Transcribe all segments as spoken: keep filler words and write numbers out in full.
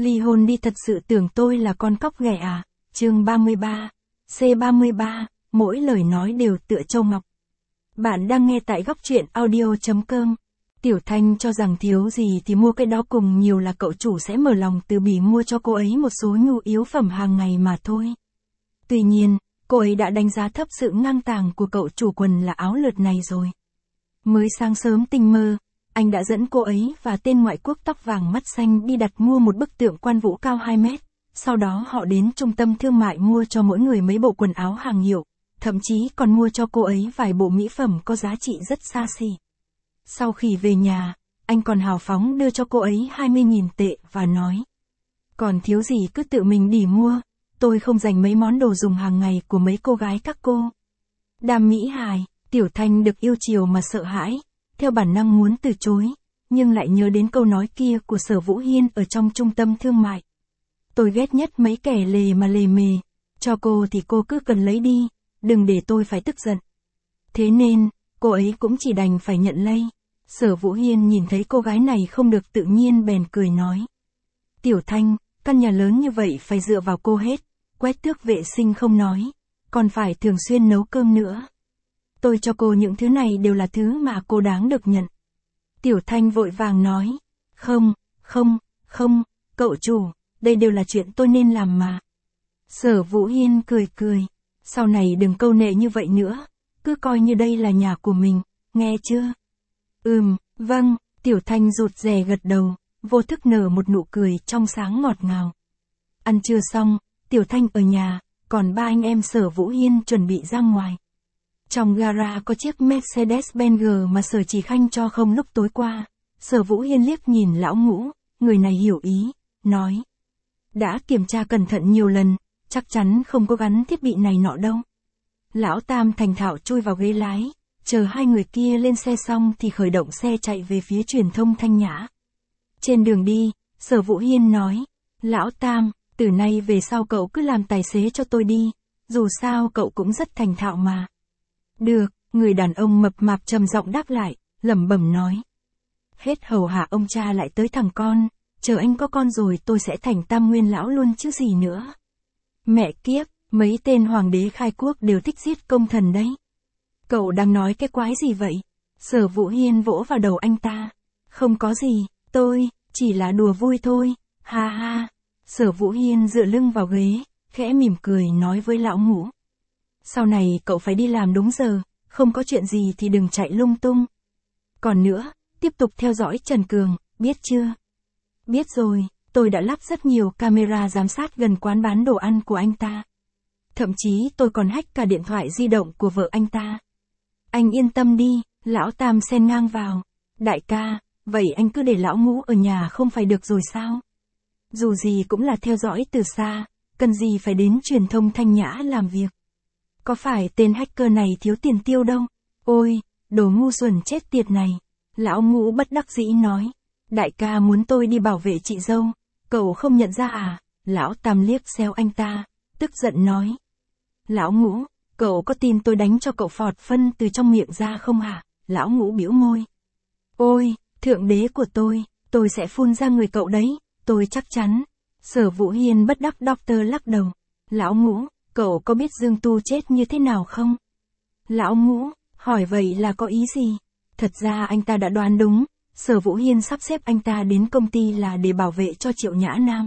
Ly hôn đi, thật sự tưởng tôi là con cóc ghẻ à? Chương ba mươi ba. C ba mươi ba, mỗi lời nói đều tựa châu ngọc. Bạn đang nghe tại góc truyện audio chấm com. Tiểu Thanh cho rằng thiếu gì thì mua cái đó, cùng nhiều là cậu chủ sẽ mở lòng từ bỉ mua cho cô ấy một số nhu yếu phẩm hàng ngày mà thôi. Tuy nhiên, cô ấy đã đánh giá thấp sự ngang tàng của cậu chủ quần là áo lượt này rồi. Mới sáng sớm tinh mơ, anh đã dẫn cô ấy và tên ngoại quốc tóc vàng mắt xanh đi đặt mua một bức tượng Quan Vũ cao hai mét. Sau đó họ đến trung tâm thương mại mua cho mỗi người mấy bộ quần áo hàng hiệu, thậm chí còn mua cho cô ấy vài bộ mỹ phẩm có giá trị rất xa xỉ. Sau khi về nhà, anh còn hào phóng đưa cho cô ấy hai mươi nghìn tệ và nói: còn thiếu gì cứ tự mình đi mua, tôi không dành mấy món đồ dùng hàng ngày của mấy cô gái các cô. Đam mỹ hài, Tiểu Thanh được yêu chiều mà sợ hãi, theo bản năng muốn từ chối, nhưng lại nhớ đến câu nói kia của Sở Vũ Hiên ở trong trung tâm thương mại. Tôi ghét nhất mấy kẻ lề mà lề mề, cho cô thì cô cứ cần lấy đi, đừng để tôi phải tức giận. Thế nên, cô ấy cũng chỉ đành phải nhận lấy. Sở Vũ Hiên nhìn thấy cô gái này không được tự nhiên bèn cười nói: Tiểu Thanh, căn nhà lớn như vậy phải dựa vào cô hết, quét tước vệ sinh không nói, còn phải thường xuyên nấu cơm nữa. Tôi cho cô những thứ này đều là thứ mà cô đáng được nhận. Tiểu Thanh vội vàng nói: Không, không, không, cậu chủ, đây đều là chuyện tôi nên làm mà. Sở Vũ Hiên cười cười: Sau này đừng câu nệ như vậy nữa, cứ coi như đây là nhà của mình, nghe chưa? Ừm, vâng, Tiểu Thanh rụt rè gật đầu, vô thức nở một nụ cười trong sáng ngọt ngào. Ăn trưa xong, Tiểu Thanh ở nhà, còn ba anh em Sở Vũ Hiên chuẩn bị ra ngoài. Trong gara có chiếc Mercedes-Benz mà Sở Chỉ Khanh cho không lúc tối qua. Sở Vũ Hiên liếc nhìn lão Ngũ, người này hiểu ý, nói: đã kiểm tra cẩn thận nhiều lần, chắc chắn không có gắn thiết bị này nọ đâu. Lão Tam thành thạo chui vào ghế lái, chờ hai người kia lên xe xong thì khởi động xe chạy về phía truyền thông Thanh Nhã. Trên đường đi, Sở Vũ Hiên nói: Lão Tam, từ nay về sau cậu cứ làm tài xế cho tôi đi, dù sao cậu cũng rất thành thạo mà. Được, người đàn ông mập mạp trầm giọng đáp lại, lẩm bẩm nói: hết hầu hạ ông cha lại tới thằng con, chờ anh có con rồi tôi sẽ thành Tam Nguyên lão luôn chứ gì nữa. Mẹ kiếp, mấy tên hoàng đế khai quốc đều thích giết công thần đấy. Cậu đang nói cái quái gì vậy? Sở Vũ Hiên vỗ vào đầu anh ta. Không có gì, tôi, chỉ là đùa vui thôi, ha ha. Sở Vũ Hiên dựa lưng vào ghế, khẽ mỉm cười nói với lão Ngũ: sau này cậu phải đi làm đúng giờ, không có chuyện gì thì đừng chạy lung tung. Còn nữa, tiếp tục theo dõi Trần Cường, biết chưa? Biết rồi, tôi đã lắp rất nhiều camera giám sát gần quán bán đồ ăn của anh ta. Thậm chí tôi còn hack cả điện thoại di động của vợ anh ta. Anh yên tâm đi, lão Tam xen ngang vào. Đại ca, vậy anh cứ để lão Ngũ ở nhà không phải được rồi sao? Dù gì cũng là theo dõi từ xa, cần gì phải đến truyền thông Thanh Nhã làm việc. Có phải tên hacker này thiếu tiền tiêu đâu? Ôi, đồ ngu xuẩn chết tiệt này. Lão Ngũ bất đắc dĩ nói: đại ca muốn tôi đi bảo vệ chị dâu, cậu không nhận ra à? Lão Tam liếc xéo anh ta, tức giận nói: lão Ngũ, cậu có tin tôi đánh cho cậu phọt phân từ trong miệng ra không hả? Lão Ngũ bĩu môi: ôi, thượng đế của tôi, tôi sẽ phun ra người cậu đấy, tôi chắc chắn. Sở Vũ Hiên bất đắc doctor lắc đầu: lão Ngũ, cậu có biết Dương Tu chết như thế nào không? Lão Ngũ, hỏi vậy là có ý gì? Thật ra anh ta đã đoán đúng, Sở Vũ Hiên sắp xếp anh ta đến công ty là để bảo vệ cho Triệu Nhã Nam.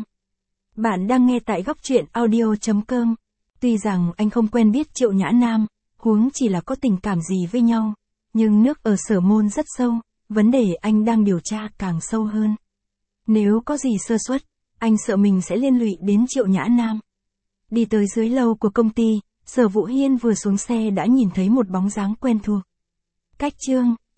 Bạn đang nghe tại góc truyện audio chấm com. Tuy rằng anh không quen biết Triệu Nhã Nam, huống chỉ là có tình cảm gì với nhau, nhưng nước ở Sở Môn rất sâu, vấn đề anh đang điều tra càng sâu hơn. Nếu có gì sơ suất, anh sợ mình sẽ liên lụy đến Triệu Nhã Nam. Đi tới dưới lầu của công ty, Sở Vũ Hiên vừa xuống xe đã nhìn thấy một bóng dáng quen thuộc. Cách Trương,